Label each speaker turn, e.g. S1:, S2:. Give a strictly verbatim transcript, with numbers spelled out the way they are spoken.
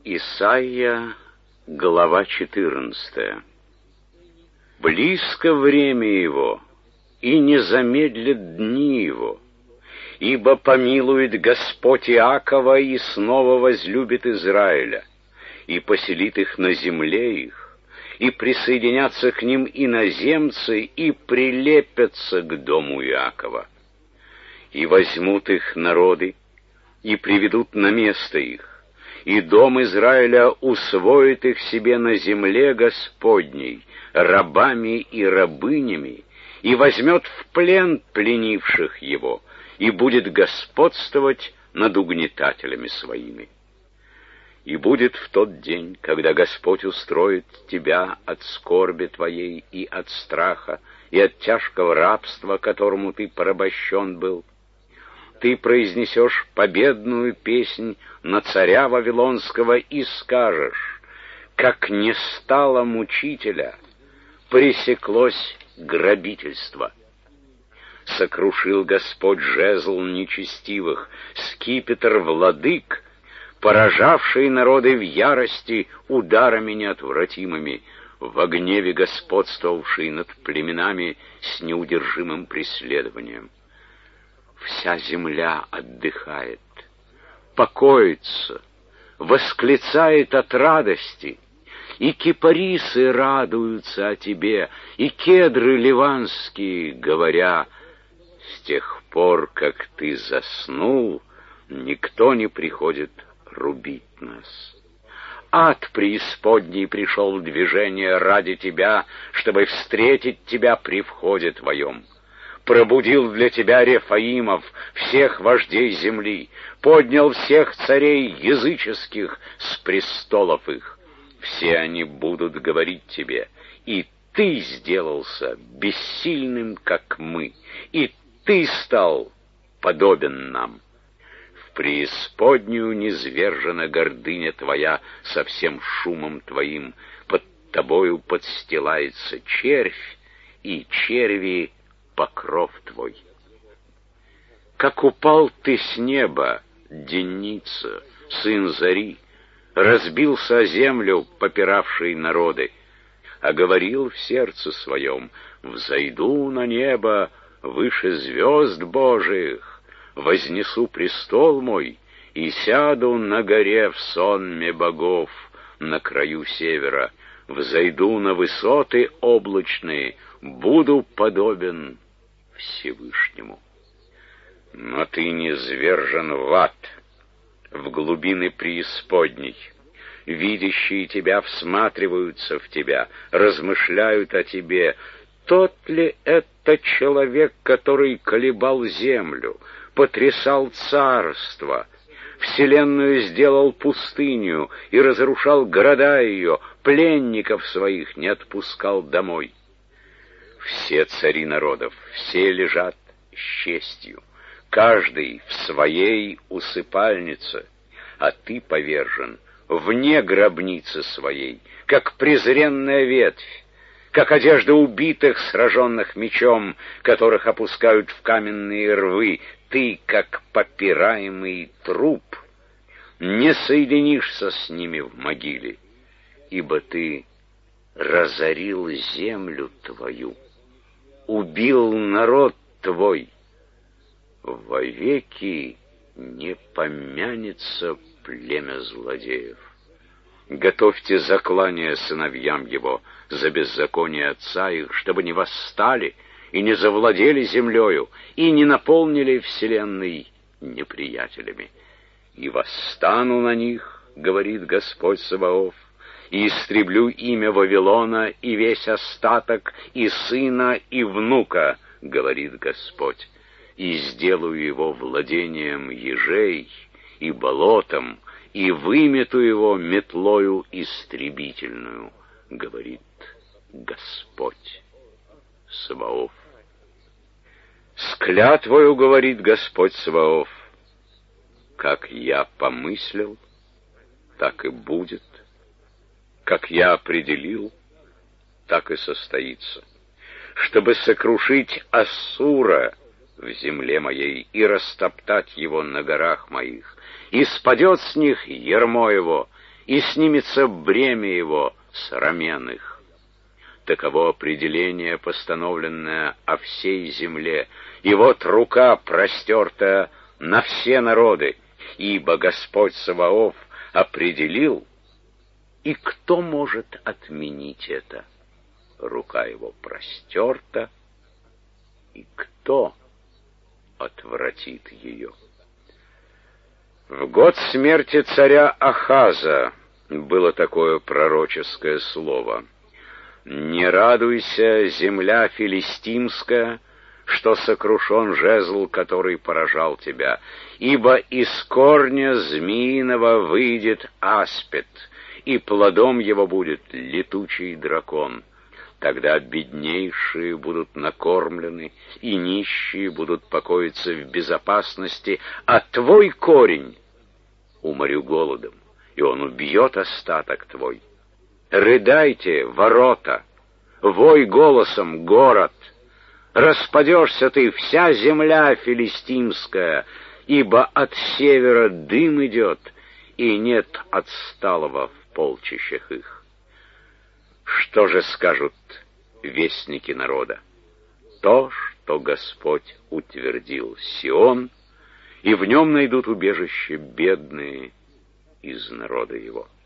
S1: Исайя, глава четырнадцатая. Близко время его, и не замедлит дни его, ибо помилует Господь Иакова и снова возлюбит Израиля, и поселит их на земле их, и присоединятся к ним иноземцы, и прилепятся к дому Иакова. И возьмут их народы, и приведут на место их, и дом Израиля усвоит их себе на земле Господней, рабами и рабынями, и возьмет в плен пленивших его, и будет господствовать над угнетателями своими. И будет в тот день, когда Господь устроит тебя от скорби твоей и от страха, и от тяжкого рабства, которому ты порабощен был, ты произнесешь победную песнь на царя Вавилонского и скажешь: как не стало мучителя, пресеклось грабительство. Сокрушил Господь жезл нечестивых, скипетр владык, поражавший народы в ярости ударами неотвратимыми, во гневе господствовавший над племенами с неудержимым преследованием. Вся земля отдыхает, покоится, восклицает от радости, и кипарисы радуются о тебе, и кедры ливанские, говоря: с тех пор, как ты заснул, никто не приходит рубить нас. Ад преисподней пришел в движение ради тебя, чтобы встретить тебя при входе твоем. Пробудил для тебя Рефаимов, всех вождей земли, поднял всех царей языческих с престолов их. Все они будут говорить тебе: и ты сделался бессильным, как мы, и ты стал подобен нам. В преисподнюю низвержена гордыня твоя со всем шумом твоим, под тобою подстилается червь, и черви покров твой. Как упал ты с неба, Деница, сын зари, разбился о землю, попиравший народы, а говорил в сердце своем: взойду на небо выше звезд Божиих, вознесу престол мой и сяду на горе в сонме богов на краю севера, взойду на высоты облачные, буду подобен Всевышнему. Но ты низвержен в ад, в глубины преисподней. Видящие тебя всматриваются в тебя, размышляют о тебе. Тот ли это человек, который колебал землю, потрясал царство, вселенную сделал пустыню и разрушал города ее, пленников своих не отпускал домой? Все цари народов, все лежат с честью, каждый в своей усыпальнице, а ты повержен вне гробницы своей, как презренная ветвь, как одежда убитых, сраженных мечом, которых опускают в каменные рвы. Ты, как попираемый труп, не соединишься с ними в могиле, ибо ты разорил землю твою, убил народ твой. Вовеки не помянется племя злодеев. Готовьте заклание сыновьям его за беззаконие отца их, чтобы не восстали и не завладели землею, и не наполнили вселенной неприятелями. И восстану на них, говорит Господь Саваоф, и истреблю имя Вавилона и весь остаток, и сына, и внука, говорит Господь, и сделаю его владением ежей и болотом, и вымету его метлою истребительную, говорит Господь Саваоф. С клятвою, говорит Господь Саваоф, как я помыслил, так и будет, как я определил, так и состоится, чтобы сокрушить Ассура в земле моей и растоптать его на горах моих, и спадет с них ярмо его, и снимется бремя его с рамен их. Таково определение, постановленное о всей земле, и вот рука простерта на все народы, ибо Господь Саваоф определил, и кто может отменить это? Рука его простерта, и кто отвратит ее? В год смерти царя Ахаза было такое пророческое слово: «Не радуйся, земля филистимская, что сокрушен жезл, который поражал тебя, ибо из корня змеиного выйдет аспид, и плодом его будет летучий дракон. Тогда беднейшие будут накормлены, и нищие будут покоиться в безопасности, а твой корень уморю голодом, и он убьет остаток твой. Рыдайте, ворота, вой голосом, город, распадешься ты, вся земля филистимская, ибо от севера дым идет, и нет отсталого в полчищах их». Что же скажут вестники народа? То, что Господь утвердил Сион, и в нем найдут убежище бедные из народа его.